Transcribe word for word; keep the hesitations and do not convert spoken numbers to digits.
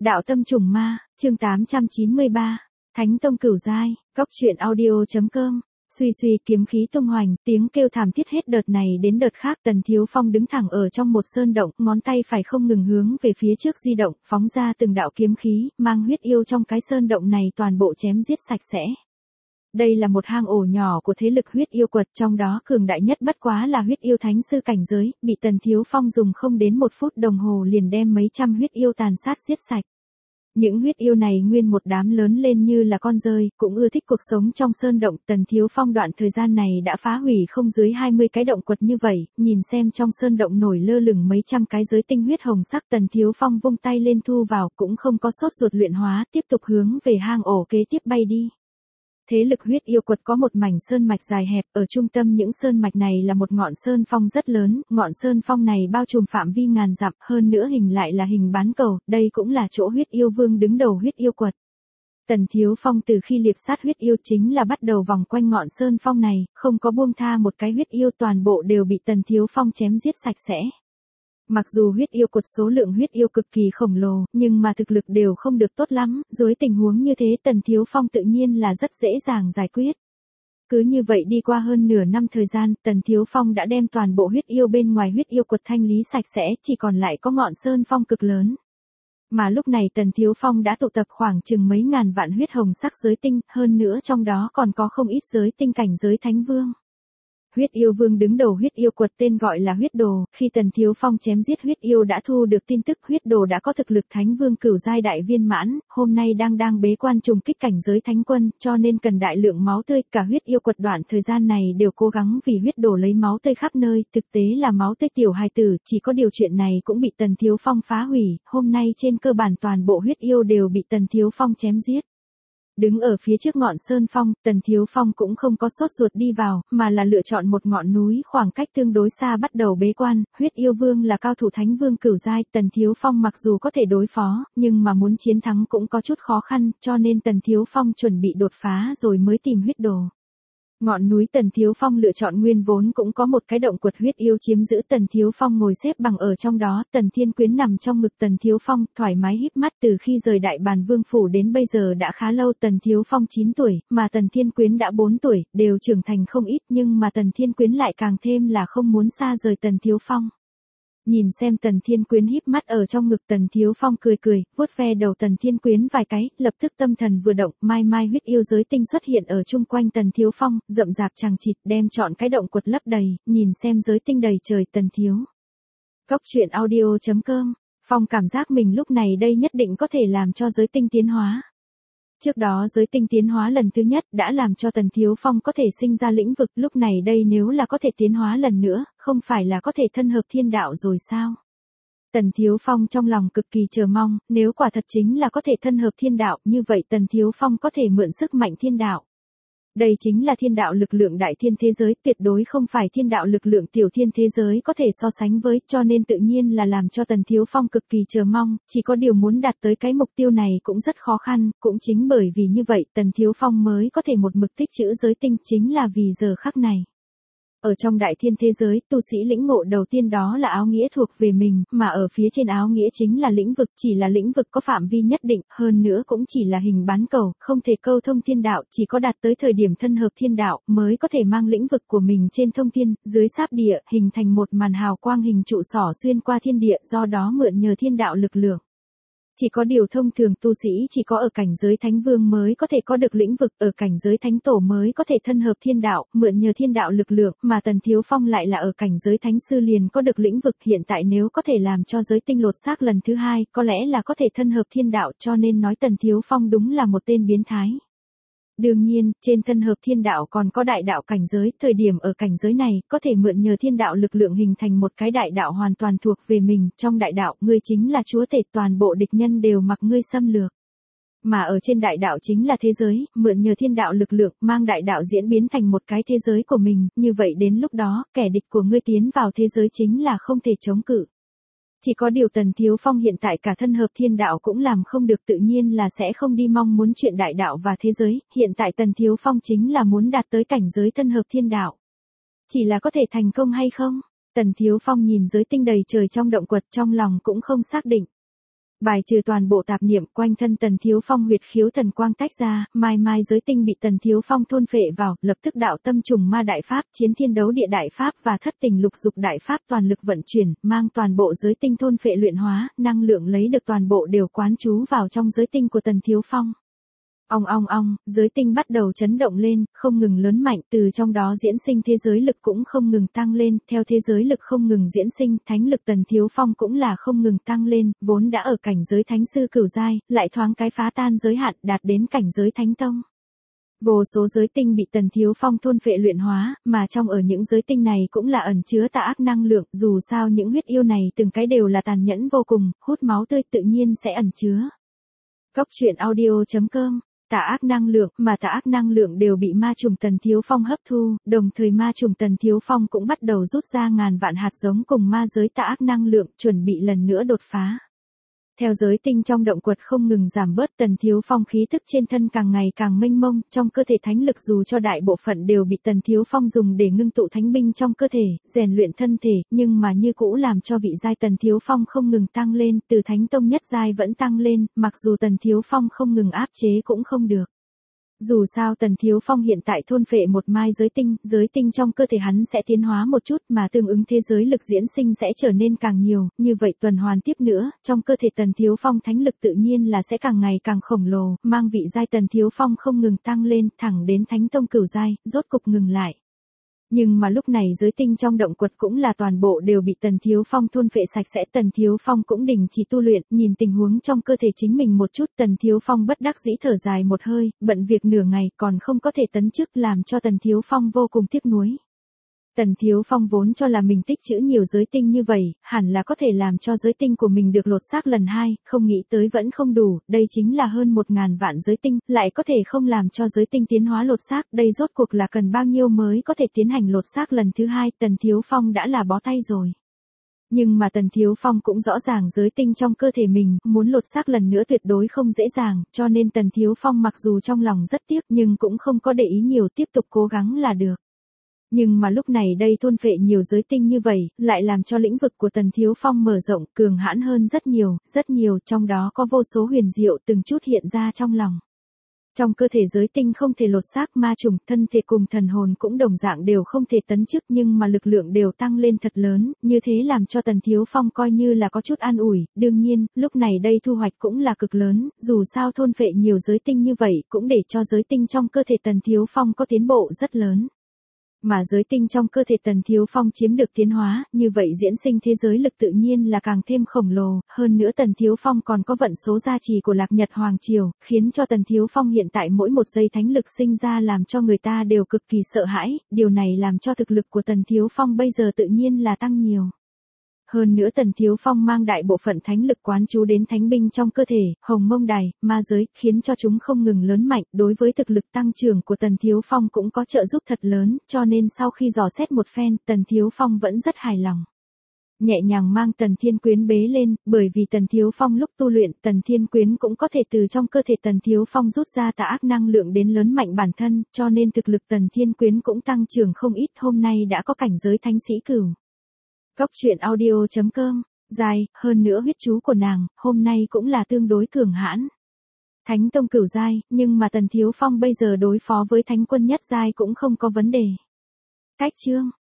Đạo tâm trùng ma, chương tám trăm chín mươi ba, Thánh tông cửu giai, góc truyện audio.com, suy suy kiếm khí tung hoành, tiếng kêu thảm thiết hết đợt này đến đợt khác. Tần Thiếu Phong đứng thẳng ở trong một sơn động, ngón tay phải không ngừng hướng về phía trước di động, phóng ra từng đạo kiếm khí, mang huyết yêu trong cái sơn động này toàn bộ chém giết sạch sẽ. Đây là một hang ổ nhỏ của thế lực huyết yêu quật, trong đó cường đại nhất bất quá là huyết yêu thánh sư cảnh giới, bị Tần Thiếu Phong dùng không đến một phút đồng hồ liền đem mấy trăm huyết yêu tàn sát giết sạch. Những huyết yêu này nguyên một đám lớn lên như là con dơi, cũng ưa thích cuộc sống trong sơn động. Tần Thiếu Phong đoạn thời gian này đã phá hủy không dưới hai mươi cái động quật như vậy, nhìn xem trong sơn động nổi lơ lửng mấy trăm cái giới tinh huyết hồng sắc, Tần Thiếu Phong vung tay lên thu vào, cũng không có sốt ruột luyện hóa, tiếp tục hướng về hang ổ kế tiếp bay đi. Thế lực huyết yêu quật có một mảnh sơn mạch dài hẹp, ở trung tâm những sơn mạch này là một ngọn sơn phong rất lớn, ngọn sơn phong này bao trùm phạm vi ngàn dặm, hơn nữa hình lại là hình bán cầu, đây cũng là chỗ huyết yêu vương đứng đầu huyết yêu quật. Tần Thiếu Phong từ khi liệp sát huyết yêu chính là bắt đầu vòng quanh ngọn sơn phong này, không có buông tha một cái huyết yêu, toàn bộ đều bị Tần Thiếu Phong chém giết sạch sẽ. Mặc dù huyết yêu quật số lượng huyết yêu cực kỳ khổng lồ, nhưng mà thực lực đều không được tốt lắm, dưới tình huống như thế Tần Thiếu Phong tự nhiên là rất dễ dàng giải quyết. Cứ như vậy đi qua hơn nửa năm thời gian, Tần Thiếu Phong đã đem toàn bộ huyết yêu bên ngoài huyết yêu quật thanh lý sạch sẽ, chỉ còn lại có ngọn sơn phong cực lớn. Mà lúc này Tần Thiếu Phong đã tụ tập khoảng chừng mấy ngàn vạn huyết hồng sắc giới tinh, hơn nữa trong đó còn có không ít giới tinh cảnh giới thánh vương. Huyết yêu vương đứng đầu huyết yêu quật tên gọi là huyết đồ, khi Tần Thiếu Phong chém giết huyết yêu đã thu được tin tức huyết đồ đã có thực lực thánh vương cửu giai đại viên mãn, hôm nay đang đang bế quan trùng kích cảnh giới thánh quân, cho nên cần đại lượng máu tươi, cả huyết yêu quật đoạn thời gian này đều cố gắng vì huyết đồ lấy máu tươi khắp nơi, thực tế là máu tươi tiểu hài tử, chỉ có điều chuyện này cũng bị Tần Thiếu Phong phá hủy, hôm nay trên cơ bản toàn bộ huyết yêu đều bị Tần Thiếu Phong chém giết. Đứng ở phía trước ngọn sơn phong, Tần Thiếu Phong cũng không có sốt ruột đi vào, mà là lựa chọn một ngọn núi khoảng cách tương đối xa bắt đầu bế quan. Huyết yêu vương là cao thủ thánh vương cửu giai, Tần Thiếu Phong mặc dù có thể đối phó, nhưng mà muốn chiến thắng cũng có chút khó khăn, cho nên Tần Thiếu Phong chuẩn bị đột phá rồi mới tìm huyết đồ. Ngọn núi Tần Thiếu Phong lựa chọn nguyên vốn cũng có một cái động quật huyết yêu chiếm giữ, Tần Thiếu Phong ngồi xếp bằng ở trong đó, Tần Thiên Quyến nằm trong ngực Tần Thiếu Phong, thoải mái híp mắt. Từ khi rời Đại Bàn Vương phủ đến bây giờ đã khá lâu, Tần Thiếu Phong chín tuổi, mà Tần Thiên Quyến đã bốn tuổi, đều trưởng thành không ít, nhưng mà Tần Thiên Quyến lại càng thêm là không muốn xa rời Tần Thiếu Phong. Nhìn xem Tần Thiên Quyến híp mắt ở trong ngực, Tần Thiếu Phong cười cười, vuốt ve đầu Tần Thiên Quyến vài cái, lập tức tâm thần vừa động, mai mai huyết yêu giới tinh xuất hiện ở chung quanh Tần Thiếu Phong, rậm rạp chằng chịt, đem trọn cái động quật lấp đầy, nhìn xem giới tinh đầy trời. Tần Thiếu. Góc truyện audio.com, Phong cảm giác mình lúc này đây nhất định có thể làm cho giới tinh tiến hóa. Trước đó giới tinh tiến hóa lần thứ nhất đã làm cho Tần Thiếu Phong có thể sinh ra lĩnh vực, lúc này đây nếu là có thể tiến hóa lần nữa, không phải là có thể thân hợp thiên đạo rồi sao? Tần Thiếu Phong trong lòng cực kỳ chờ mong, nếu quả thật chính là có thể thân hợp thiên đạo, như vậy Tần Thiếu Phong có thể mượn sức mạnh thiên đạo. Đây chính là thiên đạo lực lượng đại thiên thế giới, tuyệt đối không phải thiên đạo lực lượng tiểu thiên thế giới có thể so sánh với, cho nên tự nhiên là làm cho Tần Thiếu Phong cực kỳ chờ mong, chỉ có điều muốn đạt tới cái mục tiêu này cũng rất khó khăn, cũng chính bởi vì như vậy Tần Thiếu Phong mới có thể một mực tích trữ giới tinh, chính là vì giờ khắc này. Ở trong đại thiên thế giới, tu sĩ lĩnh ngộ đầu tiên đó là áo nghĩa thuộc về mình, mà ở phía trên áo nghĩa chính là lĩnh vực, chỉ là lĩnh vực có phạm vi nhất định, hơn nữa cũng chỉ là hình bán cầu, không thể câu thông thiên đạo, chỉ có đạt tới thời điểm thân hợp thiên đạo, mới có thể mang lĩnh vực của mình trên thông thiên, dưới sáp địa, hình thành một màn hào quang hình trụ sỏ xuyên qua thiên địa, do đó mượn nhờ thiên đạo lực lượng. Chỉ có điều thông thường tu sĩ chỉ có ở cảnh giới thánh vương mới có thể có được lĩnh vực, ở cảnh giới thánh tổ mới có thể thân hợp thiên đạo, mượn nhờ thiên đạo lực lượng, mà Tần Thiếu Phong lại là ở cảnh giới thánh sư liền có được lĩnh vực, hiện tại nếu có thể làm cho giới tinh lột xác lần thứ hai, có lẽ là có thể thân hợp thiên đạo, cho nên nói Tần Thiếu Phong đúng là một tên biến thái. Đương nhiên, trên thân hợp thiên đạo còn có đại đạo cảnh giới, thời điểm ở cảnh giới này, có thể mượn nhờ thiên đạo lực lượng hình thành một cái đại đạo hoàn toàn thuộc về mình, trong đại đạo, ngươi chính là chúa tể, toàn bộ địch nhân đều mặc ngươi xâm lược. Mà ở trên đại đạo chính là thế giới, mượn nhờ thiên đạo lực lượng, mang đại đạo diễn biến thành một cái thế giới của mình, như vậy đến lúc đó, kẻ địch của ngươi tiến vào thế giới chính là không thể chống cự. Chỉ có điều Tần Thiếu Phong hiện tại cả thân hợp thiên đạo cũng làm không được, tự nhiên là sẽ không đi mong muốn chuyện đại đạo và thế giới, hiện tại Tần Thiếu Phong chính là muốn đạt tới cảnh giới thân hợp thiên đạo. Chỉ là có thể thành công hay không? Tần Thiếu Phong nhìn giới tinh đầy trời trong động quật, trong lòng cũng không xác định. Bài trừ toàn bộ tạp niệm, quanh thân Tần Thiếu Phong huyệt khiếu thần quang tách ra, mai mai giới tinh bị Tần Thiếu Phong thôn phệ vào, lập tức đạo tâm trùng ma đại pháp, chiến thiên đấu địa đại pháp và thất tình lục dục đại pháp toàn lực vận chuyển, mang toàn bộ giới tinh thôn phệ luyện hóa, năng lượng lấy được toàn bộ đều quán trú vào trong giới tinh của Tần Thiếu Phong. Ong ong ong, giới tinh bắt đầu chấn động lên, không ngừng lớn mạnh, từ trong đó diễn sinh thế giới lực cũng không ngừng tăng lên, theo thế giới lực không ngừng diễn sinh, thánh lực Tần Thiếu Phong cũng là không ngừng tăng lên, vốn đã ở cảnh giới thánh sư cửu giai, lại thoáng cái phá tan giới hạn, đạt đến cảnh giới thánh tông. Vô số giới tinh bị Tần Thiếu Phong thôn phệ luyện hóa, mà trong ở những giới tinh này cũng là ẩn chứa tà ác năng lượng, dù sao những huyết yêu này từng cái đều là tàn nhẫn vô cùng, hút máu tươi tự nhiên sẽ ẩn chứa. Cốc truyện audio chấm com. Tà ác năng lượng, mà tà ác năng lượng đều bị ma trùng Tần Thiếu Phong hấp thu, đồng thời ma trùng Tần Thiếu Phong cũng bắt đầu rút ra ngàn vạn hạt giống cùng ma giới tà ác năng lượng, chuẩn bị lần nữa đột phá. Theo giới tinh trong động quật không ngừng giảm bớt, Tần Thiếu Phong khí tức trên thân càng ngày càng mênh mông, trong cơ thể thánh lực dù cho đại bộ phận đều bị Tần Thiếu Phong dùng để ngưng tụ thánh binh trong cơ thể, rèn luyện thân thể, nhưng mà như cũ làm cho vị giai Tần Thiếu Phong không ngừng tăng lên, từ thánh tông nhất giai vẫn tăng lên, mặc dù Tần Thiếu Phong không ngừng áp chế cũng không được. Dù sao Tần Thiếu Phong hiện tại thôn phệ một mai giới tinh, giới tinh trong cơ thể hắn sẽ tiến hóa một chút mà tương ứng thế giới lực diễn sinh sẽ trở nên càng nhiều, như vậy tuần hoàn tiếp nữa, trong cơ thể Tần Thiếu Phong thánh lực tự nhiên là sẽ càng ngày càng khổng lồ, mang vị giai Tần Thiếu Phong không ngừng tăng lên, thẳng đến thánh tông cửu giai, rốt cục ngừng lại. Nhưng mà lúc này giới tinh trong động quật cũng là toàn bộ đều bị Tần Thiếu Phong thôn phệ sạch sẽ, Tần Thiếu Phong cũng đình chỉ tu luyện, nhìn tình huống trong cơ thể chính mình một chút, Tần Thiếu Phong bất đắc dĩ thở dài một hơi, bận việc nửa ngày còn không có thể tấn chức, làm cho Tần Thiếu Phong vô cùng tiếc nuối. Tần Thiếu Phong vốn cho là mình tích trữ nhiều giới tinh như vậy, hẳn là có thể làm cho giới tinh của mình được lột xác lần hai, không nghĩ tới vẫn không đủ, đây chính là hơn một ngàn vạn giới tinh, lại có thể không làm cho giới tinh tiến hóa lột xác, đây rốt cuộc là cần bao nhiêu mới có thể tiến hành lột xác lần thứ hai, Tần Thiếu Phong đã là bó tay rồi. Nhưng mà Tần Thiếu Phong cũng rõ ràng giới tinh trong cơ thể mình, muốn lột xác lần nữa tuyệt đối không dễ dàng, cho nên Tần Thiếu Phong mặc dù trong lòng rất tiếc nhưng cũng không có để ý nhiều, tiếp tục cố gắng là được. Nhưng mà lúc này đây thôn phệ nhiều giới tinh như vậy, lại làm cho lĩnh vực của Tần Thiếu Phong mở rộng, cường hãn hơn rất nhiều, rất nhiều, trong đó có vô số huyền diệu từng chút hiện ra trong lòng. Trong cơ thể giới tinh không thể lột xác, ma trùng, thân thể cùng thần hồn cũng đồng dạng đều không thể tấn chức, nhưng mà lực lượng đều tăng lên thật lớn, như thế làm cho Tần Thiếu Phong coi như là có chút an ủi, đương nhiên, lúc này đây thu hoạch cũng là cực lớn, dù sao thôn phệ nhiều giới tinh như vậy cũng để cho giới tinh trong cơ thể Tần Thiếu Phong có tiến bộ rất lớn. Mà giới tinh trong cơ thể Tần Thiếu Phong chiếm được tiến hóa, như vậy diễn sinh thế giới lực tự nhiên là càng thêm khổng lồ, hơn nữa Tần Thiếu Phong còn có vận số gia trì của Lạc Nhật Hoàng Triều, khiến cho Tần Thiếu Phong hiện tại mỗi một giây thánh lực sinh ra làm cho người ta đều cực kỳ sợ hãi, điều này làm cho thực lực của Tần Thiếu Phong bây giờ tự nhiên là tăng nhiều. Hơn nữa Tần Thiếu Phong mang đại bộ phận thánh lực quán chú đến thánh binh trong cơ thể, hồng mông đài, ma giới, khiến cho chúng không ngừng lớn mạnh, đối với thực lực tăng trưởng của Tần Thiếu Phong cũng có trợ giúp thật lớn, cho nên sau khi dò xét một phen, Tần Thiếu Phong vẫn rất hài lòng. Nhẹ nhàng mang Tần Thiên Quyến bế lên, bởi vì Tần Thiếu Phong lúc tu luyện, Tần Thiên Quyến cũng có thể từ trong cơ thể Tần Thiếu Phong rút ra tà ác năng lượng đến lớn mạnh bản thân, cho nên thực lực Tần Thiên Quyến cũng tăng trưởng không ít, hôm nay đã có cảnh giới thánh sĩ cửu. Cốc truyện audio chấm com, dài, hơn nữa huyết chú của nàng, hôm nay cũng là tương đối cường hãn. Thánh tông cửu giai, nhưng mà Tần Thiếu Phong bây giờ đối phó với thánh quân nhất giai cũng không có vấn đề. Cách chương.